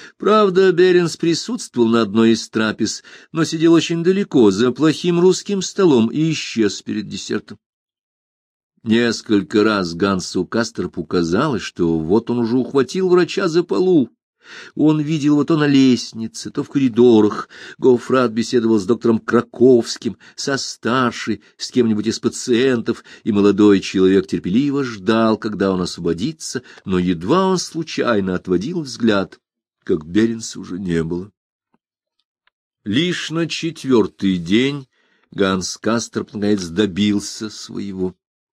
Правда, Беренс присутствовал на одной из трапез, но сидел очень далеко, за плохим русским столом, и исчез перед десертом. Несколько раз Гансу Кастерпу казалось, что вот он уже ухватил врача за полу. Он видел его то на лестнице, то в коридорах. Гоффрат беседовал с доктором Краковским, со старшей, с кем-нибудь из пациентов, и молодой человек терпеливо ждал, когда он освободится, но едва он случайно отводил взгляд, как Беренса уже не было. Лишь на 4-й день Ганс Кастерп наконец добился своего.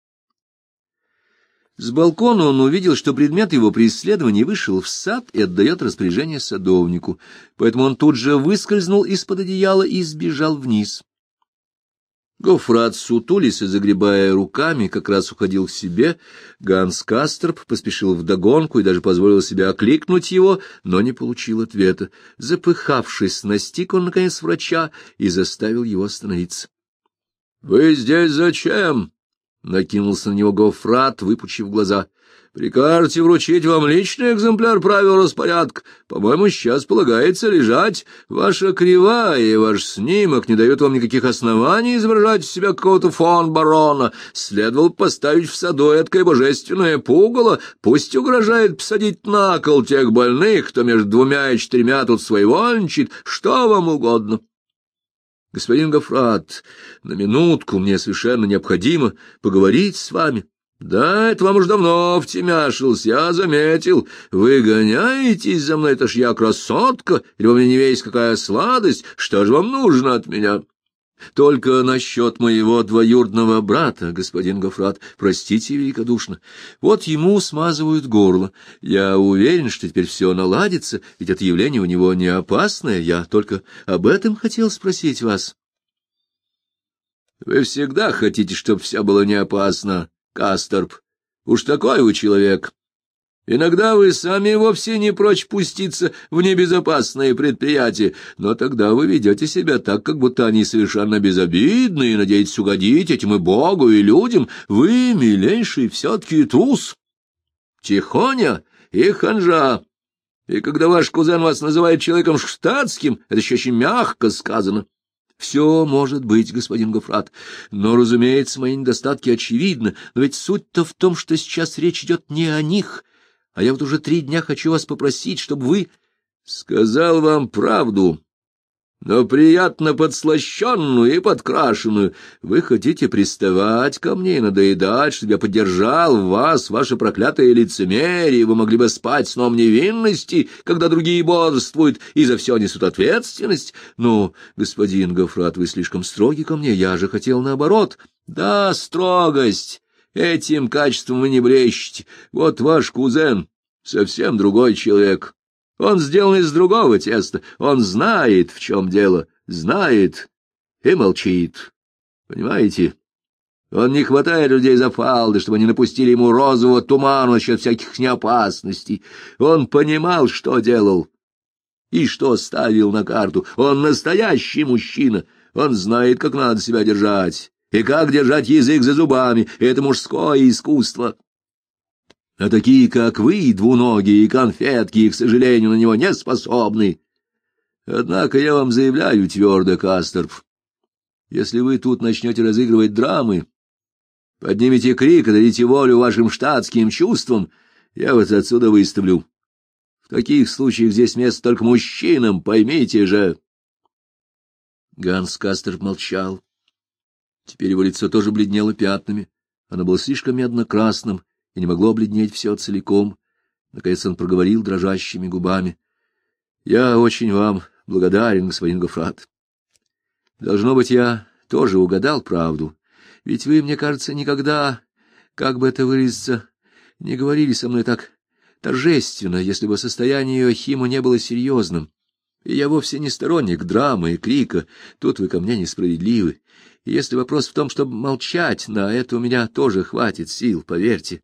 С балкона он увидел, что предмет его преследования вышел в сад и отдает распоряжение садовнику, поэтому он тут же выскользнул из-под одеяла и сбежал вниз. Гоффрат, сутулись и загребая руками, как раз уходил к себе. Ганс Кастерп поспешил вдогонку и даже позволил себе окликнуть его, но не получил ответа. Запыхавшись, настиг он, наконец, врача и заставил его остановиться. — Вы здесь зачем? — накинулся на него Гоффрат, выпучив глаза. — Прикажете вручить вам личный экземпляр правил распорядка? По-моему, сейчас полагается лежать. Ваша кривая и ваш снимок не дают вам никаких оснований изображать из себя какого-то фон барона. Следовало поставить в саду эткое божественное пугало, пусть угрожает посадить на кол тех больных, кто между 2 и 4 тут своевольничает, что вам угодно. — Господин Гоффрат, на минутку мне совершенно необходимо поговорить с вами. — Да, это вам уж давно втемяшился, я заметил. Вы гоняетесь за мной, это ж я красотка, или во мне не весь какая сладость, что же вам нужно от меня? — Только насчет моего двоюродного брата, господин Гоффрат, простите великодушно. Вот ему смазывают горло. Я уверен, что теперь все наладится, ведь это явление у него не опасное. Я только об этом хотел спросить вас. — Вы всегда хотите, чтобы все было не опасно, Кастерп. Уж такой вы человек. Иногда вы сами вовсе не прочь пуститься в небезопасные предприятия, но тогда вы ведете себя так, как будто они совершенно безобидны, и надеетесь угодить этим и Богу, и людям. Вы, милейший, все-таки трус, тихоня и ханжа. И когда ваш кузен вас называет человеком штатским, это еще очень мягко сказано. Все может быть, господин Гоффрат, но, разумеется, мои недостатки очевидны, но ведь суть-то в том, что сейчас речь идет не о них. А я вот уже 3 дня хочу вас попросить, чтобы вы... — Сказал вам правду, но приятно подслащенную и подкрашенную. Вы хотите приставать ко мне и надоедать, чтобы я поддержал в вас ваше проклятое лицемерие, вы могли бы спать сном невинности, когда другие бодрствуют и за все несут ответственность. Но, господин Гоффрат, вы слишком строги ко мне, я же хотел наоборот. Да, строгость. Этим качеством вы не блещете. Вот ваш кузен совсем другой человек. Он сделан из другого теста. Он знает, в чем дело, знает и молчит. Понимаете? Он не хватает людей за фалды, чтобы они напустили ему розового тумана насчет всяких неопасностей. Он понимал, что делал и что ставил на карту. Он настоящий мужчина. Он знает, как надо себя держать. И как держать язык за зубами — это мужское искусство. А такие, как вы, двуногие и конфетки, к сожалению, на него не способны. Однако я вам заявляю твердо, Кастерп, если вы тут начнете разыгрывать драмы, поднимете крик и дадите волю вашим штатским чувствам, я вас отсюда выставлю. В таких случаях здесь место только мужчинам, поймите же. Ганс Кастерп молчал. Теперь его лицо тоже бледнело пятнами. Оно было слишком медно-красным и не могло обледнеть все целиком. Наконец он проговорил дрожащими губами. — Я очень вам благодарен, господин Гоффрат. Должно быть, я тоже угадал правду. Ведь вы, мне кажется, никогда, как бы это выразиться, не говорили со мной так торжественно, если бы состояние Иоахима не было серьезным. И я вовсе не сторонник драмы и крика. Тут вы ко мне несправедливы. И если вопрос в том, чтобы молчать, на это у меня тоже хватит сил, поверьте.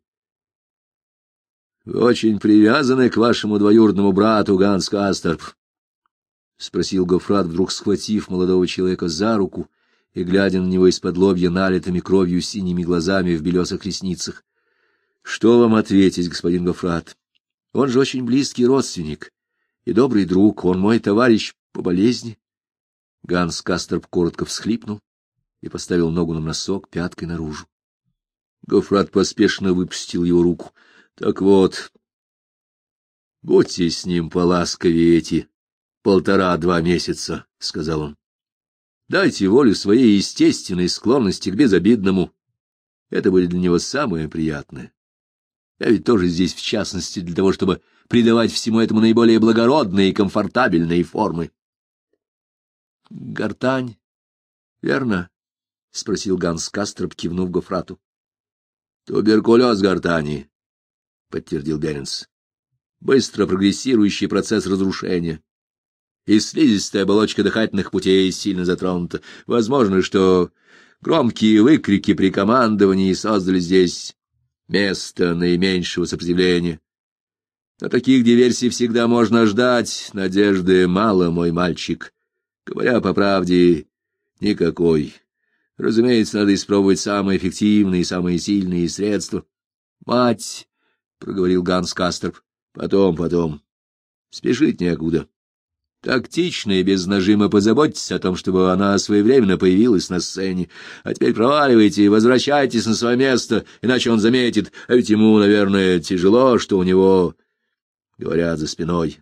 — Вы очень привязаны к вашему двоюродному брату, Ганс Кастерп? — спросил Гоффрат, вдруг схватив молодого человека за руку и глядя на него из-под лобья налитыми кровью синими глазами в белесых ресницах. — Что вам ответить, господин Гоффрат? Он же очень близкий родственник. и добрый друг, он мой товарищ по болезни. Ганс Касторп коротко всхлипнул и поставил ногу на носок пяткой наружу. Гоффрат поспешно выпустил его руку. — Так вот, будьте с ним поласковее эти 1,5-2 месяца, — сказал он. — Дайте волю своей естественной склонности к безобидному. Это будет для него самое приятное. Я ведь тоже здесь, в частности, для того, чтобы придавать всему этому наиболее благородные и комфортабельные формы. — Гортань, верно? — спросил Ганс Касторп, кивнув Гоффрату. — Туберкулез гортани, — подтвердил Беренс. — Быстро прогрессирующий процесс разрушения. И слизистая оболочка дыхательных путей сильно затронута. Возможно, что громкие выкрики при командовании создали здесь место наименьшего сопротивления. Но таких диверсий всегда можно ждать. Надежды мало, мой мальчик. Говоря по правде, никакой. Разумеется, надо испробовать самые эффективные и самые сильные средства. — Мать, — проговорил Ганс Касторп, — потом. Спешить некуда. Тактично и без нажима позаботьтесь о том, чтобы она своевременно появилась на сцене. А теперь проваливайте и возвращайтесь на свое место, иначе он заметит, а ведь ему, наверное, тяжело, что у него, говорят, за спиной.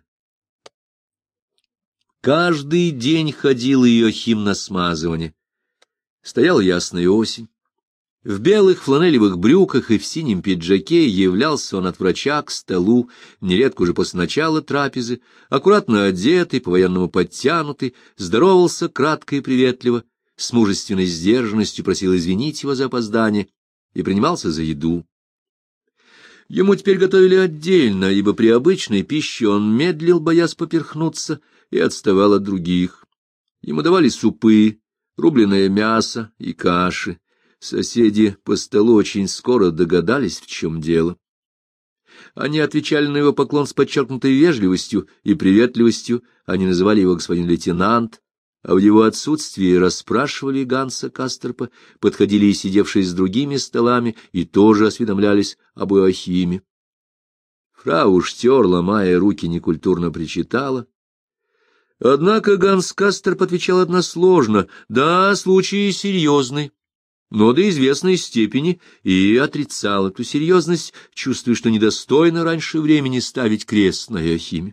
Каждый день ходил Иоахим на смазывание. Стояла ясная осень. В белых фланелевых брюках и в синем пиджаке являлся он от врача к столу, нередко уже после начала трапезы, аккуратно одетый, по-военному подтянутый, здоровался кратко и приветливо, с мужественной сдержанностью просил извинить его за опоздание и принимался за еду. Ему теперь готовили отдельно, ибо при обычной пище он медлил, боясь поперхнуться, и отставал от других. Ему давали супы, рубленое мясо и каши. Соседи по столу очень скоро догадались, в чем дело. Они отвечали на его поклон с подчеркнутой вежливостью и приветливостью, они называли его господин лейтенант, а в его отсутствии расспрашивали Ганса Касторпа, подходили и сидевшие с другими столами, и тоже осведомлялись об Иоахиме. Фрау Штёр, ломая руки, некультурно причитала. Однако Ганс Касторп отвечал односложно: да, случай серьезный, но до известной степени, и отрицал эту серьезность, чувствуя, что недостойно раньше времени ставить крест на Иоахиме.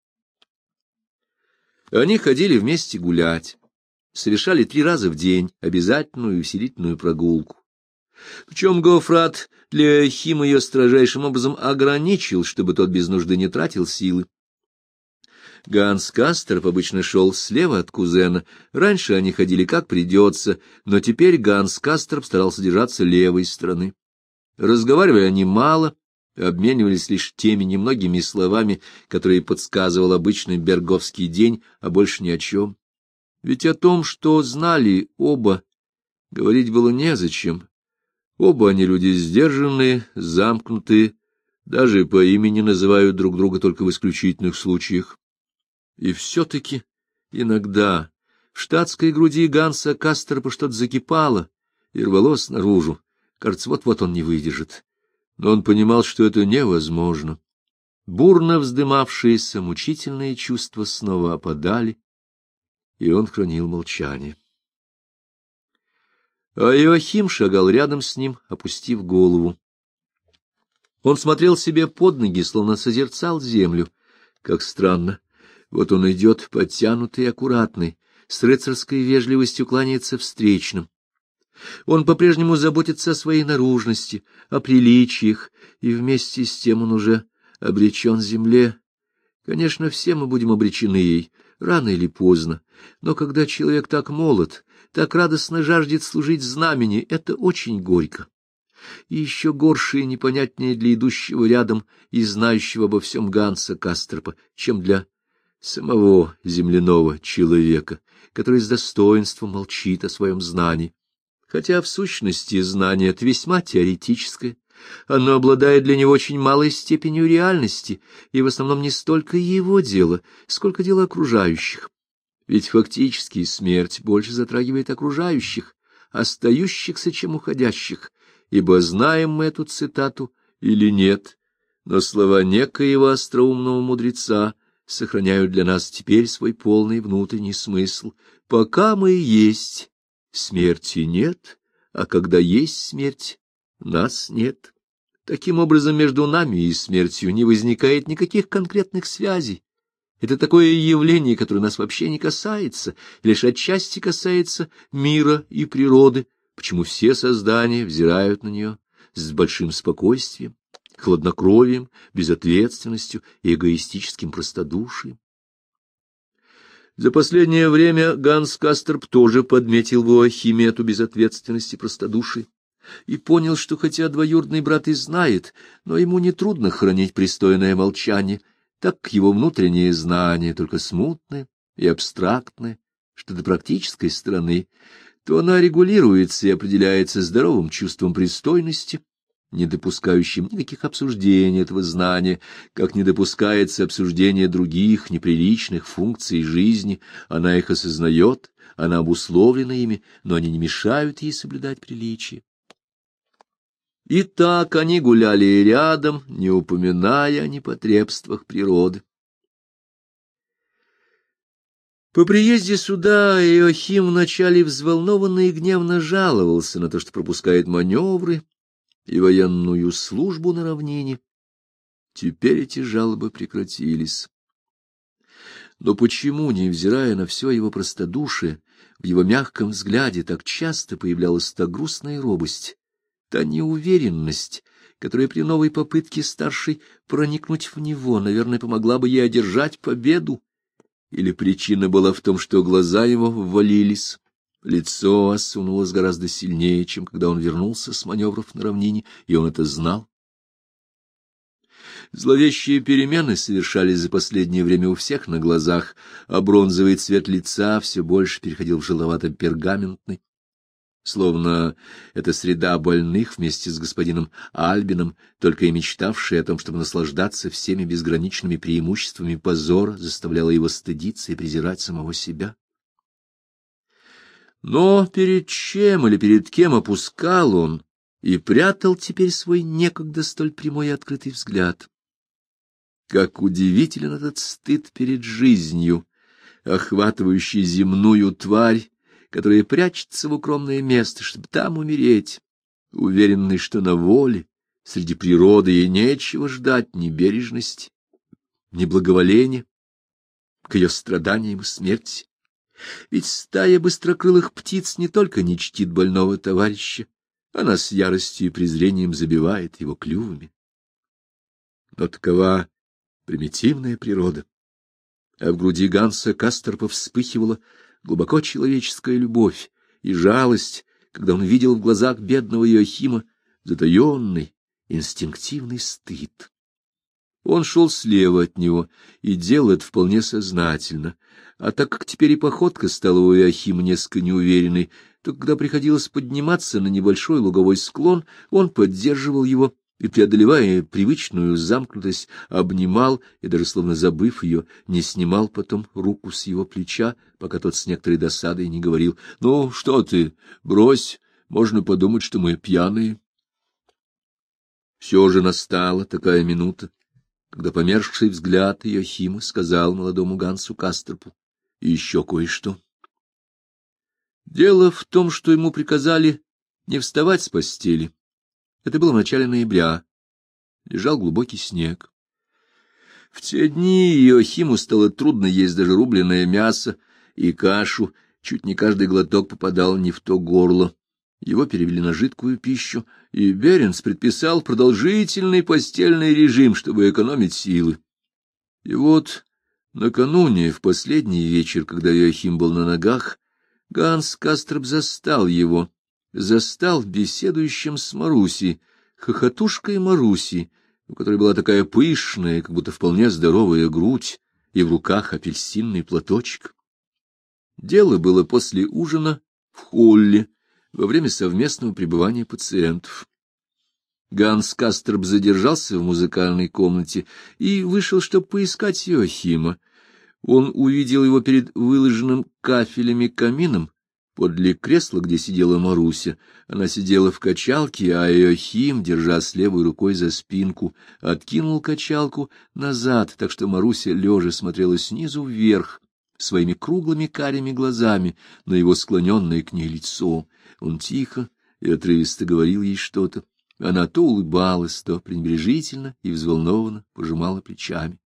Они ходили вместе гулять, совершали 3 раза в день обязательную и усилительную прогулку. Причем Гоффрат для Иоахима ее строжайшим образом ограничил, чтобы тот без нужды не тратил силы. Ганс Касторп обычно шел слева от кузена. Раньше они ходили как придется, но теперь Ганс Касторп старался держаться левой стороны. Разговаривали они мало, обменивались лишь теми немногими словами, которые подсказывал обычный берговский день, а больше ни о чем. Ведь о том, что знали оба, говорить было незачем. Оба они люди сдержанные, замкнутые, даже по имени называют друг друга только в исключительных случаях. И все-таки иногда в штатской груди Ганса Касторпа что-то закипало и рвалось наружу. Кажется, вот-вот он не выдержит. Но он понимал, что это невозможно. Бурно вздымавшиеся мучительные чувства снова опадали, и он хранил молчание. А Иоахим шагал рядом с ним, опустив голову. Он смотрел себе под ноги, словно созерцал землю. Как странно. Вот он идет, подтянутый и аккуратный, с рыцарской вежливостью кланяется встречным. Он по-прежнему заботится о своей наружности, о приличиях, и вместе с тем он уже обречен земле. Конечно, все мы будем обречены ей, рано или поздно, но когда человек так молод, так радостно жаждет служить знамени, это очень горько. И еще горше и непонятнее для идущего рядом и знающего обо всем Ганса Касторпа, чем для самого земляного человека, который с достоинством молчит о своем знании. Хотя в сущности знание это весьма теоретическое, оно обладает для него очень малой степенью реальности, и в основном не столько его дело, сколько дело окружающих. Ведь фактически смерть больше затрагивает окружающих, остающихся, чем уходящих, ибо знаем мы эту цитату или нет, но слова некоего остроумного мудреца сохраняют для нас теперь свой полный внутренний смысл. Пока мы есть, смерти нет, а когда есть смерть, нас нет. Таким образом, между нами и смертью не возникает никаких конкретных связей. Это такое явление, которое нас вообще не касается, лишь отчасти касается мира и природы, почему все создания взирают на нее с большим спокойствием, хладнокровием, безответственностью и эгоистическим простодушием. За последнее время Ганс Касторп тоже подметил в Иоахиме эту безответственность и простодушие и понял, что хотя двоюродный брат и знает, но ему нетрудно хранить пристойное молчание, так как его внутреннее знание только смутное и абстрактное, что до практической стороны, то она регулируется и определяется здоровым чувством пристойности, не допускающим никаких обсуждений этого знания, как не допускается обсуждение других неприличных функций жизни, она их осознает, она обусловлена ими, но они не мешают ей соблюдать приличие. И так они гуляли рядом, не упоминая о непотребствах природы. По приезде сюда Иоахим вначале взволнованно и гневно жаловался на то, что пропускает маневры и военную службу на равнине. Теперь эти жалобы прекратились. Но почему, невзирая на все его простодушие, в его мягком взгляде так часто появлялась та грустная робость, та неуверенность, которая при новой попытке старшей проникнуть в него, наверное, помогла бы ей одержать победу? Или причина была в том, что глаза его ввалились, лицо осунулось гораздо сильнее, чем когда он вернулся с маневров на равнине, и он это знал? Зловещие перемены совершались за последнее время у всех на глазах, а бронзовый цвет лица все больше переходил в желовато-пергаментный. Словно эта среда больных вместе с господином Альбином, только и мечтавшая о том, чтобы наслаждаться всеми безграничными преимуществами позора, заставляла его стыдиться и презирать самого себя. Но перед чем или перед кем опускал он и прятал теперь свой некогда столь прямой и открытый взгляд? Как удивителен этот стыд перед жизнью, охватывающий земную тварь, которая прячется в укромное место, чтобы там умереть, уверенный, что на воле, среди природы ей нечего ждать ни бережности, ни благоволения к ее страданиям и смерти. Ведь стая быстрокрылых птиц не только не чтит больного товарища, она с яростью и презрением забивает его клювами. Но такова примитивная природа. А в груди Ганса Касторпа вспыхивала глубоко человеческая любовь и жалость, когда он видел в глазах бедного Иоахима затаенный, инстинктивный стыд. Он шел слева от него и делал это вполне сознательно, а так как теперь и походка стала у Иоахима несколько неуверенной, то когда приходилось подниматься на небольшой луговой склон, он поддерживал его и, преодолевая привычную замкнутость, обнимал и, даже словно забыв ее, не снимал потом руку с его плеча, пока тот с некоторой досадой не говорил: «Ну, что ты, брось, можно подумать, что мы пьяные». Все же настала такая минута, когда померкший взгляд Иоахима сказал молодому Гансу Касторпу еще кое-что. Дело в том, что ему приказали не вставать с постели. Это было в начале ноября. Лежал глубокий снег. В те дни Иоахиму стало трудно есть даже рубленое мясо и кашу, чуть не каждый глоток попадал не в то горло. Его перевели на жидкую пищу, и Беренс предписал продолжительный постельный режим, чтобы экономить силы. И вот накануне, в последний вечер, когда Иоахим был на ногах, Ганс Касторп застал беседующим с Марусей, хохотушкой Марусей, у которой была такая пышная, как будто вполне здоровая грудь, и в руках апельсинный платочек. Дело было после ужина в холле, во время совместного пребывания пациентов. Ганс Касторп задержался в музыкальной комнате и вышел, чтобы поискать Иоахима. Он увидел его перед выложенным кафелями камином, Подле кресла, где сидела Маруся, она сидела в качалке, а Иоахим, держась левой рукой за спинку, откинул качалку назад, так что Маруся лежа смотрела снизу вверх, своими круглыми карими глазами на его склоненное к ней лицо. Он тихо и отрывисто говорил ей что-то. Она то улыбалась, то пренебрежительно и взволнованно пожимала плечами.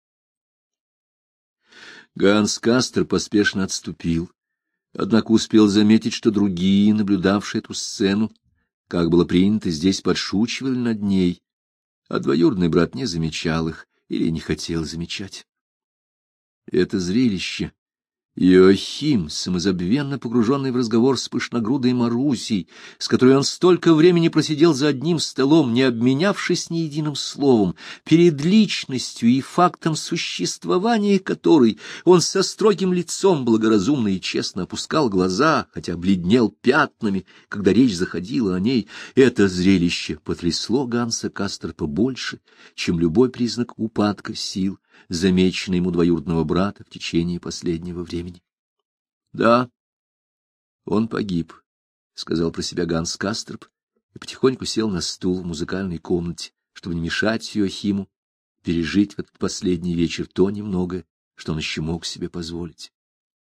Ганс Кастер поспешно отступил, однако успел заметить, что другие, наблюдавшие эту сцену, как было принято, здесь подшучивали над ней, а двоюродный брат не замечал их или не хотел замечать. Это зрелище Иоахим, самозабвенно погруженный в разговор с пышногрудой Марусей, с которой он столько времени просидел за одним столом, не обменявшись ни единым словом, перед личностью и фактом существования которой он со строгим лицом благоразумно и честно опускал глаза, хотя бледнел пятнами, когда речь заходила о ней, это зрелище потрясло Ганса Кастерпа больше, чем любой признак упадка сил, замеченный ему двоюродного брата в течение последнего времени. — Да, он погиб, — сказал про себя Ганс Кастерп и потихоньку сел на стул в музыкальной комнате, чтобы не мешать Иоахиму пережить в этот последний вечер то немногое, что он еще мог себе позволить.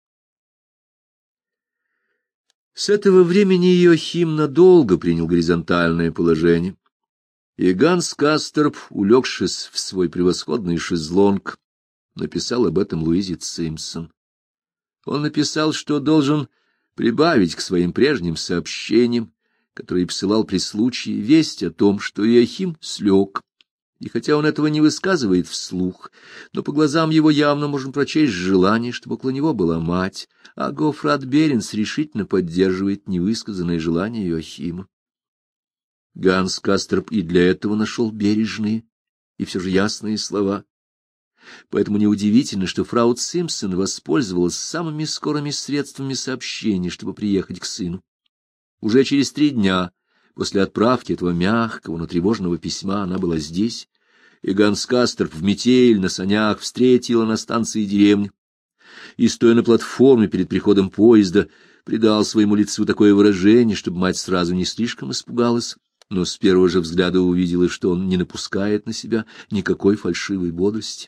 С этого времени Иоахим надолго принял горизонтальное положение, и Ганс Кастерп, улегшись в свой превосходный шезлонг, написал об этом Луизе Цимпсон. Он написал, что должен прибавить к своим прежним сообщениям, которые посылал при случае, весть о том, что Иоахим слег, и хотя он этого не высказывает вслух, но по глазам его явно можно прочесть желание, чтобы около него была мать, а Гофрат Беренс решительно поддерживает невысказанное желание Иоахима. Ганс Кастерп и для этого нашел бережные и все же ясные слова. Поэтому неудивительно, что фрау Цимпсон воспользовалась самыми скорыми средствами сообщения, чтобы приехать к сыну. Уже через 3 дня после отправки этого мягкого, но тревожного письма она была здесь, и Ганс Кастерп в метель на санях встретила на станции деревню, и, стоя на платформе перед приходом поезда, придал своему лицу такое выражение, чтобы мать сразу не слишком испугалась, но с первого же взгляда увидела, что он не напускает на себя никакой фальшивой бодрости.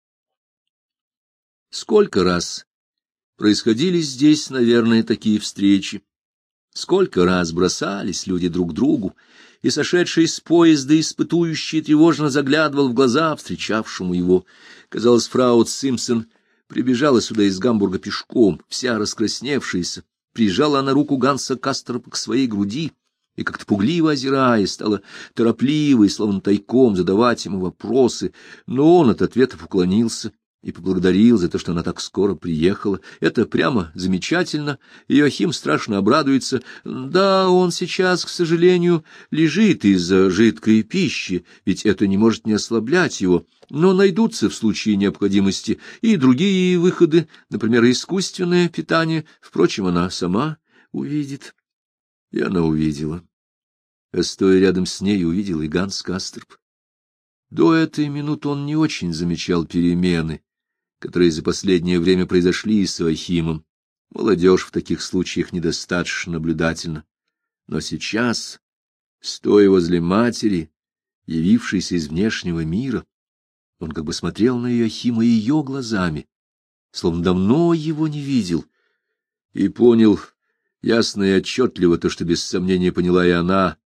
Сколько раз происходили здесь, наверное, такие встречи, сколько раз бросались люди друг другу, и сошедший с поезда испытующий тревожно заглядывал в глаза встречавшему его. Казалось, фрау Цимпсон прибежала сюда из Гамбурга пешком, вся раскрасневшаяся, прижала она руку Ганса Кастерпа к своей груди и, как-то пугливо озираясь, стала торопливо и словно тайком задавать ему вопросы, но он от ответов уклонился и поблагодарил за то, что она так скоро приехала. Это прямо замечательно. Иоахим страшно обрадуется. Да, он сейчас, к сожалению, лежит из-за жидкой пищи, ведь это не может не ослаблять его. Но найдутся в случае необходимости и другие выходы, например, искусственное питание. Впрочем, она сама увидит. И она увидела. А стоя рядом с ней, увидел и Ганс Кастерп. До этой минуты он не очень замечал перемены, которые за последнее время произошли с Иоахимом. Молодежь в таких случаях недостаточно наблюдательна. Но сейчас, стоя возле матери, явившейся из внешнего мира, он как бы смотрел на Иоахима ее глазами, словно давно его не видел, и понял ясно и отчетливо то, что без сомнения поняла и она,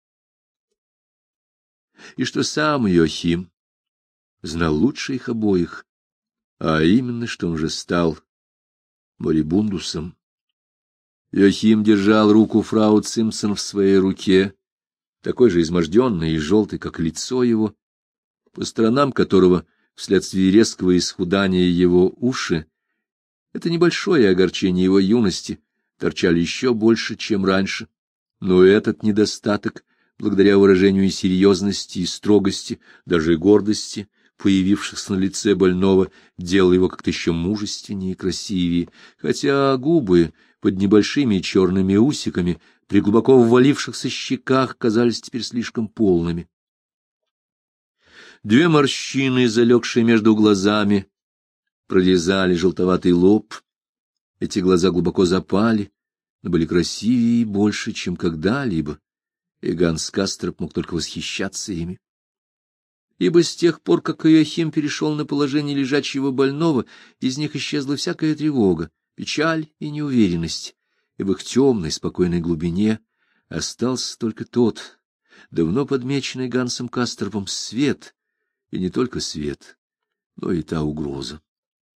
и что сам Иоахим знал лучше их обоих, а именно, что он же стал морибундусом. Иоахим держал руку фрау Цимпсон в своей руке, такой же изможденный и желтый, как лицо его, по сторонам которого, вследствие резкого исхудания его уши, это небольшое огорчение его юности, торчали еще больше, чем раньше, но этот недостаток, благодаря выражению и серьезности, и строгости, даже и гордости, появившихся на лице больного, делал его как-то еще мужественнее и красивее, хотя губы под небольшими черными усиками при глубоко ввалившихся щеках казались теперь слишком полными. 2 морщины, залегшие между глазами, прорезали желтоватый лоб. Эти глаза глубоко запали, но были красивее и больше, чем когда-либо, и Ганс Кастроп мог только восхищаться ими. Ибо с тех пор, как Иоахим перешел на положение лежачего больного, из них исчезла всякая тревога, печаль и неуверенность, и в их темной, спокойной глубине остался только тот, давно подмеченный Гансом Кастропом, свет, и не только свет, но и та угроза.